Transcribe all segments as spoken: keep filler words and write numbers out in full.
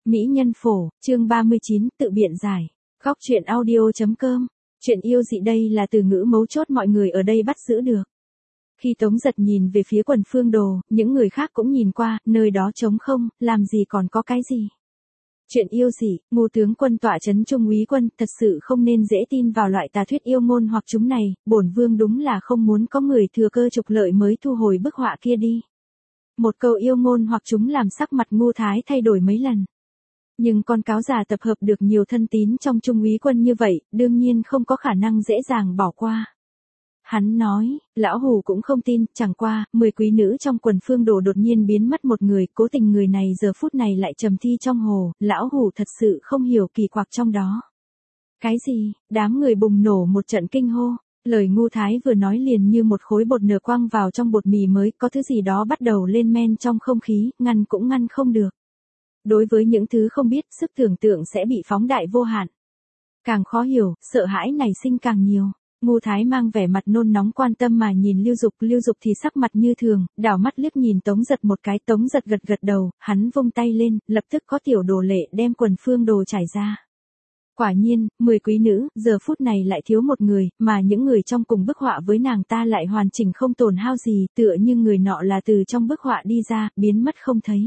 Mỹ nhân phổ, chương ba mươi chín, tự biện giải. Góc truyện audio.com. Chuyện yêu dị đây là từ ngữ mấu chốt mọi người ở đây bắt giữ được. Khi Tống Giật nhìn về phía quần Phương Đồ, những người khác cũng nhìn qua, nơi đó trống không, làm gì còn có cái gì. Chuyện yêu dị, Ngô tướng quân tọa trấn Trung úy quân, thật sự không nên dễ tin vào loại tà thuyết yêu ngôn hoặc chúng này, bổn vương đúng là không muốn có người thừa cơ trục lợi mới thu hồi bức họa kia đi. Một câu yêu ngôn hoặc chúng làm sắc mặt Ngô Thái thay đổi mấy lần. Nhưng con cáo già tập hợp được nhiều thân tín trong Trung úy quân như vậy, đương nhiên không có khả năng dễ dàng bỏ qua. Hắn nói, lão hủ cũng không tin, chẳng qua, mười quý nữ trong quần Phương Đồ đột nhiên biến mất một người, cố tình người này giờ phút này lại trầm thi trong hồ, lão hủ thật sự không hiểu kỳ quặc trong đó. Cái gì? Đám người bùng nổ một trận kinh hô, lời Ngô Thái vừa nói liền như một khối bột nở quăng vào trong bột mì mới, có thứ gì đó bắt đầu lên men trong không khí, ngăn cũng ngăn không được. Đối với những thứ không biết, sức tưởng tượng sẽ bị phóng đại vô hạn. Càng khó hiểu, sợ hãi nảy sinh càng nhiều. Ngô Thái mang vẻ mặt nôn nóng quan tâm mà nhìn Lưu Dục, Lưu Dục thì sắc mặt như thường, đảo mắt liếc nhìn Tống Giật một cái, Tống Giật gật gật đầu, hắn vung tay lên, lập tức có tiểu đồ lệ đem quần Phương Đồ trải ra. Quả nhiên, mười quý nữ, giờ phút này lại thiếu một người, mà những người trong cùng bức họa với nàng ta lại hoàn chỉnh không tổn hao gì, tựa như người nọ là từ trong bức họa đi ra, biến mất không thấy.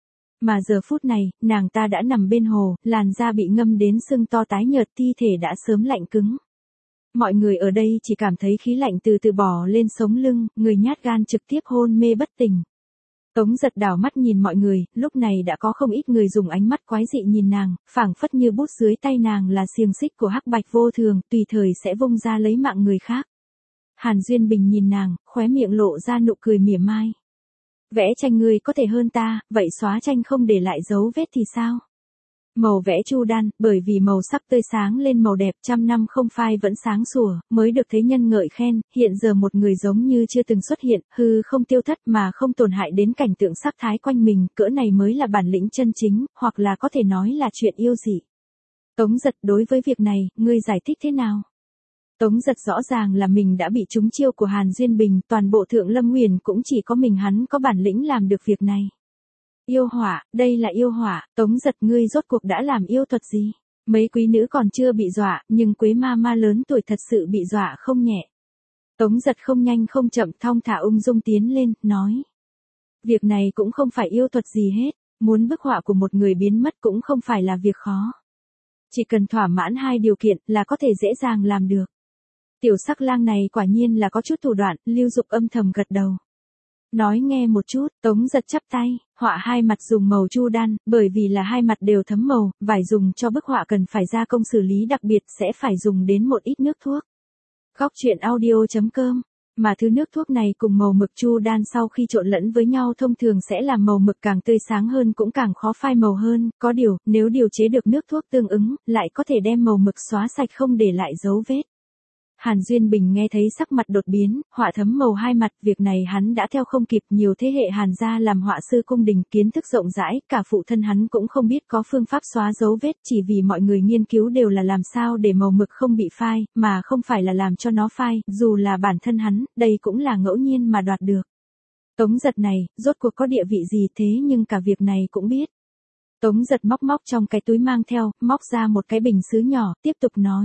Mà giờ phút này, nàng ta đã nằm bên hồ, làn da bị ngâm đến sưng to tái nhợt, thi thể đã sớm lạnh cứng. Mọi người ở đây chỉ cảm thấy khí lạnh từ từ bò lên sống lưng, người nhát gan trực tiếp hôn mê bất tỉnh. Tống Giật đảo mắt nhìn mọi người, lúc này đã có không ít người dùng ánh mắt quái dị nhìn nàng, phảng phất như bút dưới tay nàng là xiềng xích của hắc bạch vô thường, tùy thời sẽ vung ra lấy mạng người khác. Hàn Duyên Bình nhìn nàng, khóe miệng lộ ra nụ cười mỉa mai. Vẽ tranh ngươi có thể hơn ta, vậy xóa tranh không để lại dấu vết thì sao? Màu vẽ chu đan, bởi vì màu sắc tươi sáng lên màu đẹp, trăm năm không phai vẫn sáng sủa, mới được thế nhân ngợi khen, hiện giờ một người giống như chưa từng xuất hiện, hư không tiêu thất mà không tổn hại đến cảnh tượng sắc thái quanh mình, cỡ này mới là bản lĩnh chân chính, hoặc là có thể nói là chuyện yêu dị. Tống Giật, đối với việc này, ngươi giải thích thế nào? Tống Giật rõ ràng là mình đã bị trúng chiêu của Hàn Duyên Bình, toàn bộ Thượng Lâm Nguyền cũng chỉ có mình hắn có bản lĩnh làm được việc này. Yêu hỏa, đây là yêu hỏa, Tống Giật ngươi rốt cuộc đã làm yêu thuật gì? Mấy quý nữ còn chưa bị dọa, nhưng Quế ma ma lớn tuổi thật sự bị dọa không nhẹ. Tống Giật không nhanh không chậm thong thả ung dung tiến lên, nói. Việc này cũng không phải yêu thuật gì hết, muốn bức họa của một người biến mất cũng không phải là việc khó. Chỉ cần thỏa mãn hai điều kiện là có thể dễ dàng làm được. Tiểu sắc lang này quả nhiên là có chút thủ đoạn, Lưu Dục âm thầm gật đầu. Nói nghe một chút, Tống Giật chắp tay, họa hai mặt dùng màu chu đan, bởi vì là hai mặt đều thấm màu, vải dùng cho bức họa cần phải gia công xử lý đặc biệt sẽ phải dùng đến một ít nước thuốc. Góc truyện audio.com. Mà thứ nước thuốc này cùng màu mực chu đan sau khi trộn lẫn với nhau thông thường sẽ làm màu mực càng tươi sáng hơn cũng càng khó phai màu hơn, có điều, nếu điều chế được nước thuốc tương ứng, lại có thể đem màu mực xóa sạch không để lại dấu vết. Hàn Duyên Bình nghe thấy sắc mặt đột biến, họa thấm màu hai mặt, việc này hắn đã theo không kịp, nhiều thế hệ Hàn gia làm họa sư cung đình, kiến thức rộng rãi, cả phụ thân hắn cũng không biết có phương pháp xóa dấu vết, chỉ vì mọi người nghiên cứu đều là làm sao để màu mực không bị phai, mà không phải là làm cho nó phai, dù là bản thân hắn, đây cũng là ngẫu nhiên mà đoạt được. Tống Giật này, rốt cuộc có địa vị gì thế nhưng cả việc này cũng biết. Tống Giật móc móc trong cái túi mang theo, móc ra một cái bình sứ nhỏ, tiếp tục nói.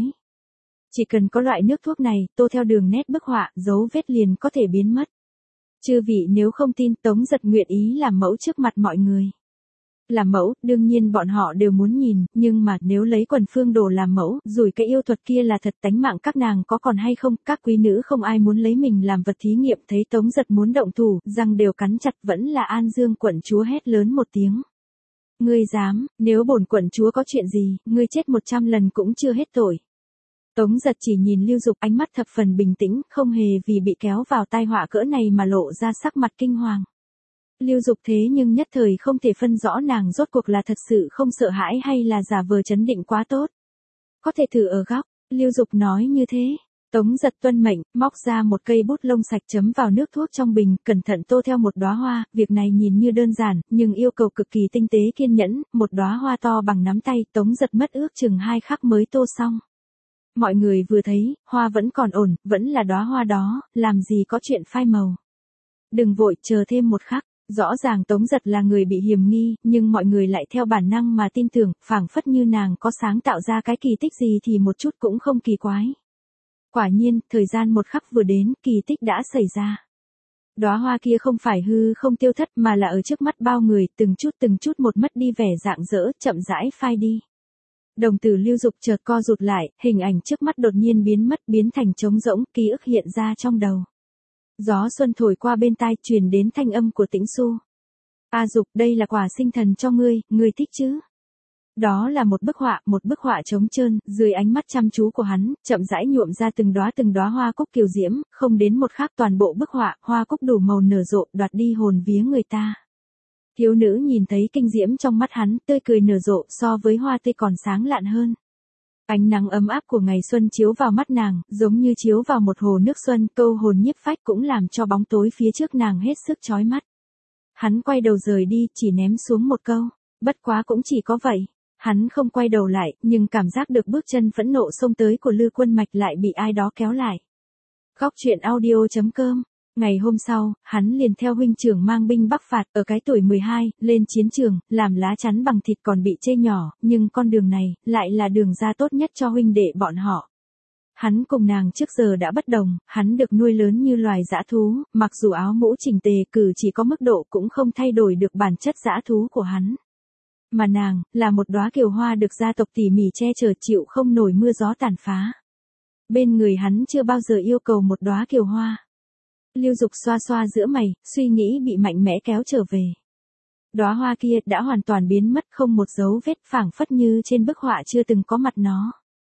Chỉ cần có loại nước thuốc này, tô theo đường nét bức họa, dấu vết liền có thể biến mất. Chư vị nếu không tin, Tống Giật nguyện ý làm mẫu trước mặt mọi người. Làm mẫu, đương nhiên bọn họ đều muốn nhìn, nhưng mà nếu lấy quần Phương Đồ làm mẫu, rủi cái yêu thuật kia là thật, tánh mạng các nàng có còn hay không, các quý nữ không ai muốn lấy mình làm vật thí nghiệm, thấy Tống Giật muốn động thủ, răng đều cắn chặt, vẫn là An Dương quận chúa hét lớn một tiếng. Ngươi dám, nếu bổn quận chúa có chuyện gì, ngươi chết một trăm lần cũng chưa hết tội. Tống Giật chỉ nhìn Lưu Dục, ánh mắt thập phần bình tĩnh, không hề vì bị kéo vào tai họa cỡ này mà lộ ra sắc mặt kinh hoàng. Lưu Dục thế nhưng nhất thời không thể phân rõ nàng rốt cuộc là thật sự không sợ hãi hay là giả vờ trấn định quá tốt. Có thể thử ở góc, Lưu Dục nói như thế. Tống Giật tuân mệnh, móc ra một cây bút lông sạch chấm vào nước thuốc trong bình, cẩn thận tô theo một đóa hoa, việc này nhìn như đơn giản, nhưng yêu cầu cực kỳ tinh tế kiên nhẫn, một đóa hoa to bằng nắm tay, Tống Giật mất ước chừng hai khắc mới tô xong. Mọi người vừa thấy, hoa vẫn còn ổn, vẫn là đóa hoa đó, làm gì có chuyện phai màu. Đừng vội, chờ thêm một khắc. Rõ ràng Tống Giật là người bị hiềm nghi, nhưng mọi người lại theo bản năng mà tin tưởng, phảng phất như nàng có sáng tạo ra cái kỳ tích gì thì một chút cũng không kỳ quái. Quả nhiên, thời gian một khắc vừa đến, kỳ tích đã xảy ra. Đóa hoa kia không phải hư không tiêu thất mà là ở trước mắt bao người, từng chút từng chút một mất đi vẻ rạng rỡ, chậm rãi phai đi. Đồng tử Lưu Dục chợt co rụt lại, hình ảnh trước mắt đột nhiên biến mất, biến thành trống rỗng, ký ức hiện ra trong đầu. Gió xuân thổi qua bên tai, truyền đến thanh âm của Tĩnh Xu. A Dục, đây là quà sinh thần cho ngươi, ngươi thích chứ? Đó là một bức họa, một bức họa trống trơn, dưới ánh mắt chăm chú của hắn, chậm rãi nhuộm ra từng đóa từng đóa hoa cúc kiều diễm, không đến một khắc toàn bộ bức họa, hoa cúc đủ màu nở rộ, đoạt đi hồn vía người ta. Thiếu nữ nhìn thấy kinh diễm trong mắt hắn, tươi cười nở rộ, so với hoa tươi còn sáng lạn hơn. Ánh nắng ấm áp của ngày xuân chiếu vào mắt nàng, giống như chiếu vào một hồ nước xuân, câu hồn nhiếp phách cũng làm cho bóng tối phía trước nàng hết sức chói mắt. Hắn quay đầu rời đi, chỉ ném xuống một câu, bất quá cũng chỉ có vậy. Hắn không quay đầu lại, nhưng cảm giác được bước chân phẫn nộ xông tới của Lư Quân Mạch lại bị ai đó kéo lại. Góc truyện audio chấm com. Ngày hôm sau, hắn liền theo huynh trưởng mang binh bắc phạt, ở cái tuổi mười hai, lên chiến trường, làm lá chắn bằng thịt còn bị chê nhỏ, nhưng con đường này, lại là đường ra tốt nhất cho huynh đệ bọn họ. Hắn cùng nàng trước giờ đã bất đồng, hắn được nuôi lớn như loài dã thú, mặc dù áo mũ chỉnh tề cử chỉ có mức độ cũng không thay đổi được bản chất dã thú của hắn. Mà nàng, là một đóa kiều hoa được gia tộc tỉ mỉ che chở chịu không nổi mưa gió tàn phá. Bên người hắn chưa bao giờ yêu cầu một đóa kiều hoa. Lưu Dục xoa xoa giữa mày, suy nghĩ bị mạnh mẽ kéo trở về. Đóa hoa kia đã hoàn toàn biến mất không một dấu vết, phảng phất như trên bức họa chưa từng có mặt nó.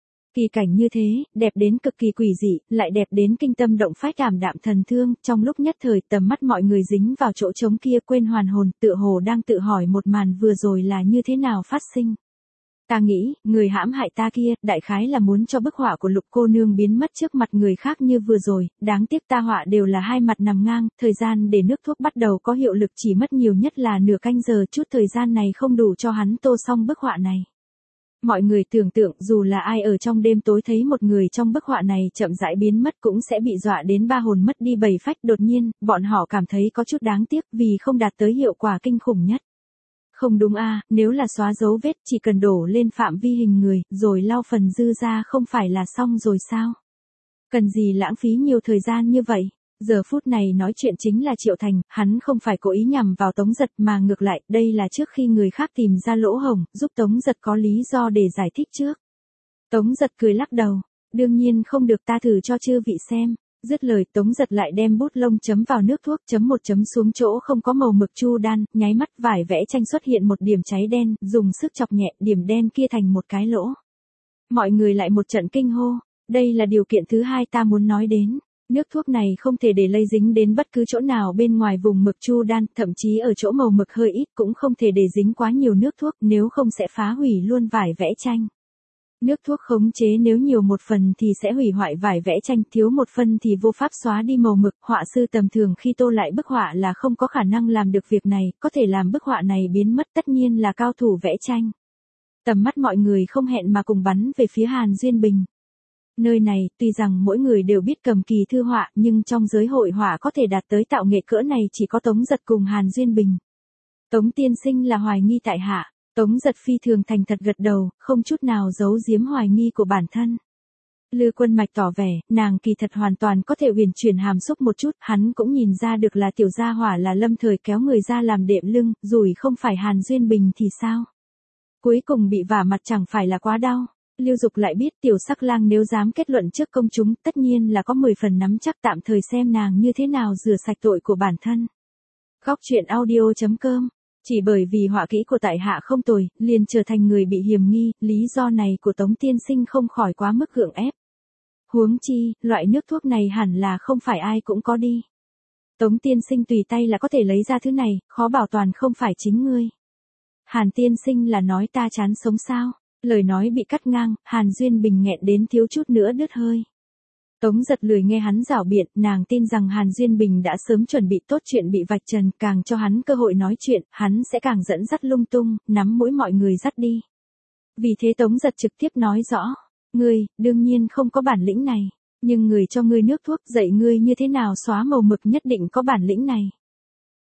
Kỳ cảnh như thế, đẹp đến cực kỳ quỷ dị, lại đẹp đến kinh tâm động phách ảm đạm thần thương, trong lúc nhất thời tầm mắt mọi người dính vào chỗ trống kia quên hoàn hồn, tựa hồ đang tự hỏi một màn vừa rồi là như thế nào phát sinh. Ta nghĩ, người hãm hại ta kia, đại khái là muốn cho bức họa của Lục cô nương biến mất trước mặt người khác như vừa rồi, đáng tiếc ta họa đều là hai mặt nằm ngang, thời gian để nước thuốc bắt đầu có hiệu lực chỉ mất nhiều nhất là nửa canh giờ, chút thời gian này không đủ cho hắn tô xong bức họa này. Mọi người tưởng tượng dù là ai ở trong đêm tối thấy một người trong bức họa này chậm rãi biến mất cũng sẽ bị dọa đến ba hồn mất đi bảy phách, đột nhiên, bọn họ cảm thấy có chút đáng tiếc vì không đạt tới hiệu quả kinh khủng nhất. Không đúng a, à, nếu là xóa dấu vết chỉ cần đổ lên phạm vi hình người, rồi lau phần dư ra không phải là xong rồi sao? Cần gì lãng phí nhiều thời gian như vậy? Giờ phút này nói chuyện chính là Triệu Thành, hắn không phải cố ý nhằm vào Tống Giật mà ngược lại, đây là trước khi người khác tìm ra lỗ hổng, giúp Tống Giật có lý do để giải thích trước. Tống Giật cười lắc đầu, đương nhiên không được, ta thử cho chư vị xem. Dứt lời Tống Giật lại đem bút lông chấm vào nước thuốc, chấm một chấm xuống chỗ không có màu mực chu đan, nháy mắt vải vẽ tranh xuất hiện một điểm cháy đen, dùng sức chọc nhẹ điểm đen kia thành một cái lỗ. Mọi người lại một trận kinh hô, đây là điều kiện thứ hai ta muốn nói đến. Nước thuốc này không thể để lây dính đến bất cứ chỗ nào bên ngoài vùng mực chu đan, thậm chí ở chỗ màu mực hơi ít cũng không thể để dính quá nhiều nước thuốc, nếu không sẽ phá hủy luôn vải vẽ tranh. Nước thuốc khống chế nếu nhiều một phần thì sẽ hủy hoại vải vẽ tranh, thiếu một phần thì vô pháp xóa đi màu mực. Họa sư tầm thường khi tô lại bức họa là không có khả năng làm được việc này, có thể làm bức họa này biến mất tất nhiên là cao thủ vẽ tranh. Tầm mắt mọi người không hẹn mà cùng bắn về phía Hàn Duyên Bình. Nơi này, tuy rằng mỗi người đều biết cầm kỳ thư họa, nhưng trong giới hội họa có thể đạt tới tạo nghệ cỡ này chỉ có Tống Giật cùng Hàn Duyên Bình. Tống tiên sinh là hoài nghi tại hạ. Tống Giật phi thường thành thật gật đầu, không chút nào giấu giếm hoài nghi của bản thân. Lư Quân Mạch tỏ vẻ, nàng kỳ thật hoàn toàn có thể huyền chuyển hàm xúc một chút, hắn cũng nhìn ra được là tiểu gia hỏa là lâm thời kéo người ra làm đệm lưng, rủi không phải Hàn Duyên Bình thì sao? Cuối cùng bị vả mặt chẳng phải là quá đau. Lưu Dục lại biết tiểu sắc lang nếu dám kết luận trước công chúng, tất nhiên là có mười phần nắm chắc, tạm thời xem nàng như thế nào rửa sạch tội của bản thân. Góc truyện audio chấm com. Chỉ bởi vì họa kỹ của tại hạ không tồi, liền trở thành người bị hiềm nghi, lý do này của Tống tiên sinh không khỏi quá mức gượng ép. Huống chi, loại nước thuốc này hẳn là không phải ai cũng có đi. Tống tiên sinh tùy tay là có thể lấy ra thứ này, khó bảo toàn không phải chính ngươi. Hàn tiên sinh là nói ta chán sống sao? Lời nói bị cắt ngang, Hàn Duyên Bình nghẹn đến thiếu chút nữa đứt hơi. Tống Giật lười nghe hắn rảo biện, nàng tin rằng Hàn Duyên Bình đã sớm chuẩn bị tốt chuyện bị vạch trần, càng cho hắn cơ hội nói chuyện, hắn sẽ càng dẫn dắt lung tung, nắm mũi mọi người dắt đi. Vì thế Tống Giật trực tiếp nói rõ, ngươi, đương nhiên không có bản lĩnh này, nhưng người cho ngươi nước thuốc dạy ngươi như thế nào xóa màu mực nhất định có bản lĩnh này.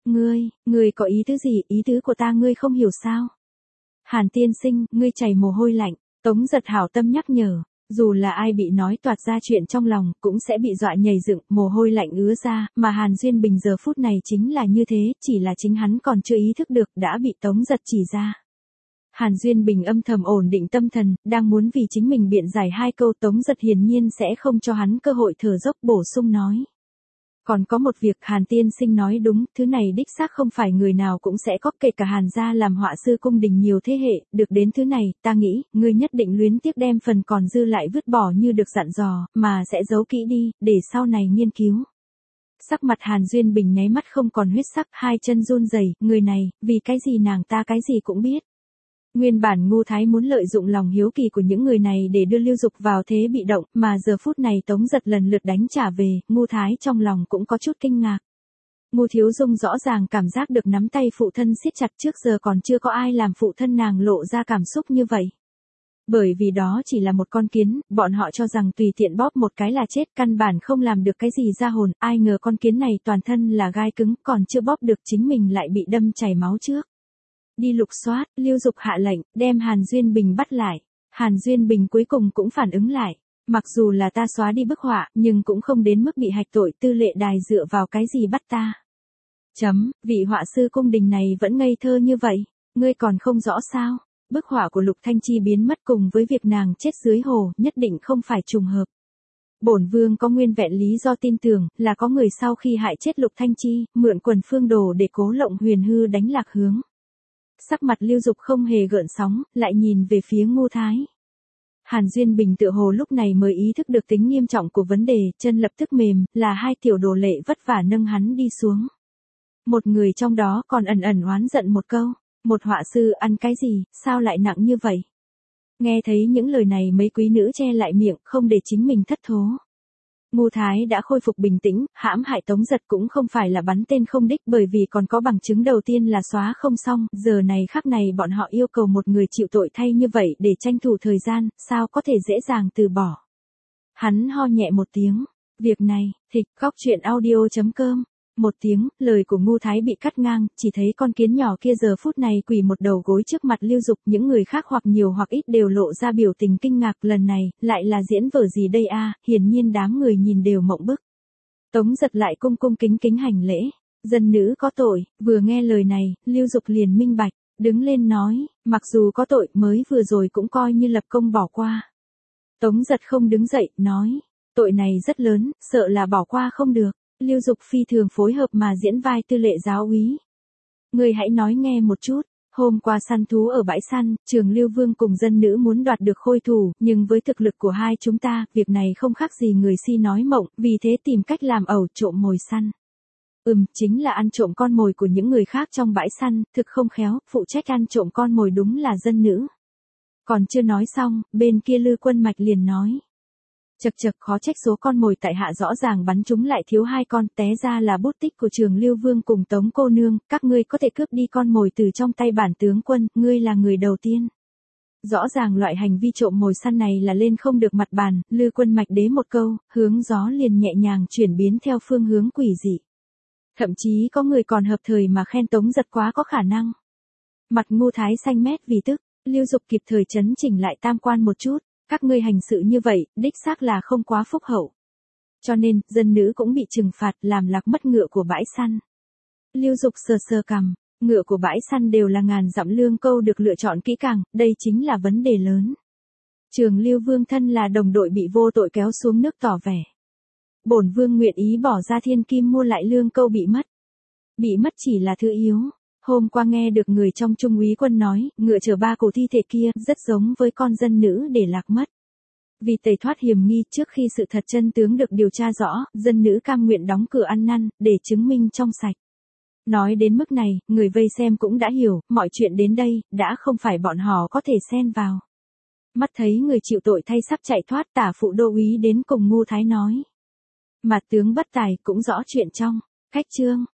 Ngươi, ngươi có ý tứ gì, ý tứ của ta ngươi không hiểu sao? Hàn tiên sinh, ngươi chảy mồ hôi lạnh, Tống Giật hảo tâm nhắc nhở, dù là ai bị nói toạc ra chuyện trong lòng, cũng sẽ bị dọa nhảy dựng, mồ hôi lạnh ứa ra, mà Hàn Duyên Bình giờ phút này chính là như thế, chỉ là chính hắn còn chưa ý thức được, đã bị Tống Giật chỉ ra. Hàn Duyên Bình âm thầm ổn định tâm thần, đang muốn vì chính mình biện giải hai câu, Tống Giật hiển nhiên sẽ không cho hắn cơ hội thở dốc, bổ sung nói. Còn có một việc, Hàn tiên sinh nói đúng, thứ này đích xác không phải người nào cũng sẽ có, kể cả Hàn gia làm họa sư cung đình nhiều thế hệ, được đến thứ này, ta nghĩ, ngươi nhất định luyến tiếc đem phần còn dư lại vứt bỏ như được dặn dò, mà sẽ giấu kỹ đi, để sau này nghiên cứu. Sắc mặt Hàn Duyên Bình nháy mắt không còn huyết sắc, hai chân run rẩy, người này, vì cái gì nàng ta cái gì cũng biết. Nguyên bản Ngô Thái muốn lợi dụng lòng hiếu kỳ của những người này để đưa Lưu Dục vào thế bị động, mà giờ phút này Tống Giật lần lượt đánh trả về, Ngô Thái trong lòng cũng có chút kinh ngạc. Ngô Thiếu Dung rõ ràng cảm giác được nắm tay phụ thân siết chặt, trước giờ còn chưa có ai làm phụ thân nàng lộ ra cảm xúc như vậy. Bởi vì đó chỉ là một con kiến, bọn họ cho rằng tùy tiện bóp một cái là chết, căn bản không làm được cái gì ra hồn, ai ngờ con kiến này toàn thân là gai cứng, còn chưa bóp được chính mình lại bị đâm chảy máu trước. Đi lục soát, Lưu Dục hạ lệnh, đem Hàn Duyên Bình bắt lại. Hàn Duyên Bình cuối cùng cũng phản ứng lại. Mặc dù là ta xóa đi bức họa, nhưng cũng không đến mức bị hạch tội, tư lệ đài dựa vào cái gì bắt ta. Chấm, vị họa sư cung đình này vẫn ngây thơ như vậy, ngươi còn không rõ sao. Bức họa của Lục Thanh Chi biến mất cùng với việc nàng chết dưới hồ, nhất định không phải trùng hợp. Bổn vương có nguyên vẹn lý do tin tưởng, là có người sau khi hại chết Lục Thanh Chi, mượn quần phương đồ để cố lộng huyền hư đánh lạc hướng. Sắc mặt Lưu Dục không hề gợn sóng, lại nhìn về phía Ngô Thái. Hàn Duyên Bình tựa hồ lúc này mới ý thức được tính nghiêm trọng của vấn đề, chân lập tức mềm, là hai tiểu đồ lệ vất vả nâng hắn đi xuống. Một người trong đó còn ẩn ẩn oán giận một câu, một họa sư ăn cái gì, sao lại nặng như vậy? Nghe thấy những lời này mấy quý nữ che lại miệng, không để chính mình thất thố. Ngô Thái đã khôi phục bình tĩnh, hãm hại Tống Giật cũng không phải là bắn tên không đích, bởi vì còn có bằng chứng đầu tiên là xóa không xong, giờ này khắc này bọn họ yêu cầu một người chịu tội thay như vậy để tranh thủ thời gian, sao có thể dễ dàng từ bỏ. Hắn ho nhẹ một tiếng, việc này, thịch, góc truyện audio chấm com. Một tiếng, lời của Ngô Thái bị cắt ngang, chỉ thấy con kiến nhỏ kia giờ phút này quỳ một đầu gối trước mặt Lưu Dục, những người khác hoặc nhiều hoặc ít đều lộ ra biểu tình kinh ngạc, lần này, lại là diễn vở gì đây a? Hiển nhiên đám người nhìn đều mộng bức. Tống Giật lại cung cung kính kính hành lễ, dân nữ có tội, vừa nghe lời này, Lưu Dục liền minh bạch, đứng lên nói, mặc dù có tội, mới vừa rồi cũng coi như lập công bỏ qua. Tống Giật không đứng dậy, nói, tội này rất lớn, sợ là bỏ qua không được. Lưu Dục phi thường phối hợp mà diễn vai tư lệ giáo úy. Ngươi hãy nói nghe một chút, hôm qua săn thú ở bãi săn, Trường Lưu Vương cùng dân nữ muốn đoạt được khôi thủ, nhưng với thực lực của hai chúng ta, việc này không khác gì người si nói mộng, vì thế tìm cách làm ẩu trộm mồi săn. Ừm, chính là ăn trộm con mồi của những người khác trong bãi săn, thực không khéo, phụ trách ăn trộm con mồi đúng là dân nữ. Còn chưa nói xong, bên kia Lư Quân Mạch liền nói. Chật chật, khó trách số con mồi tại hạ rõ ràng bắn chúng lại thiếu hai con, té ra là bút tích của Trường Lưu Vương cùng Tống cô nương, các ngươi có thể cướp đi con mồi từ trong tay bản tướng quân, ngươi là người đầu tiên. Rõ ràng loại hành vi trộm mồi săn này là lên không được mặt bàn, Lư Quân Mạch đế một câu, hướng gió liền nhẹ nhàng chuyển biến theo phương hướng quỷ dị. Thậm chí có người còn hợp thời mà khen Tống Giật quá có khả năng. Mặt Ngô Thái xanh mét vì tức, Lưu Dục kịp thời chấn chỉnh lại tam quan một chút. Các ngươi hành sự như vậy, đích xác là không quá phúc hậu. Cho nên, dân nữ cũng bị trừng phạt làm lạc mất ngựa của bãi săn. Lưu Dục sờ sờ cằm, ngựa của bãi săn đều là ngàn dặm lương câu được lựa chọn kỹ càng, đây chính là vấn đề lớn. Trường Lưu Vương thân là đồng đội bị vô tội kéo xuống nước tỏ vẻ. Bổn vương nguyện ý bỏ ra thiên kim mua lại lương câu bị mất. Bị mất chỉ là thứ yếu. Hôm qua nghe được người trong Trung úy quân nói, ngựa chở ba cổ thi thể kia, rất giống với con dân nữ để lạc mất. Vì tẩy thoát hiểm nghi, trước khi sự thật chân tướng được điều tra rõ, dân nữ cam nguyện đóng cửa ăn năn, để chứng minh trong sạch. Nói đến mức này, người vây xem cũng đã hiểu, mọi chuyện đến đây, đã không phải bọn họ có thể xen vào. Mắt thấy người chịu tội thay sắp chạy thoát, tả phụ đô úy đến cùng Ngô Thái nói. Mặt tướng bất tài cũng rõ chuyện trong, cách chương.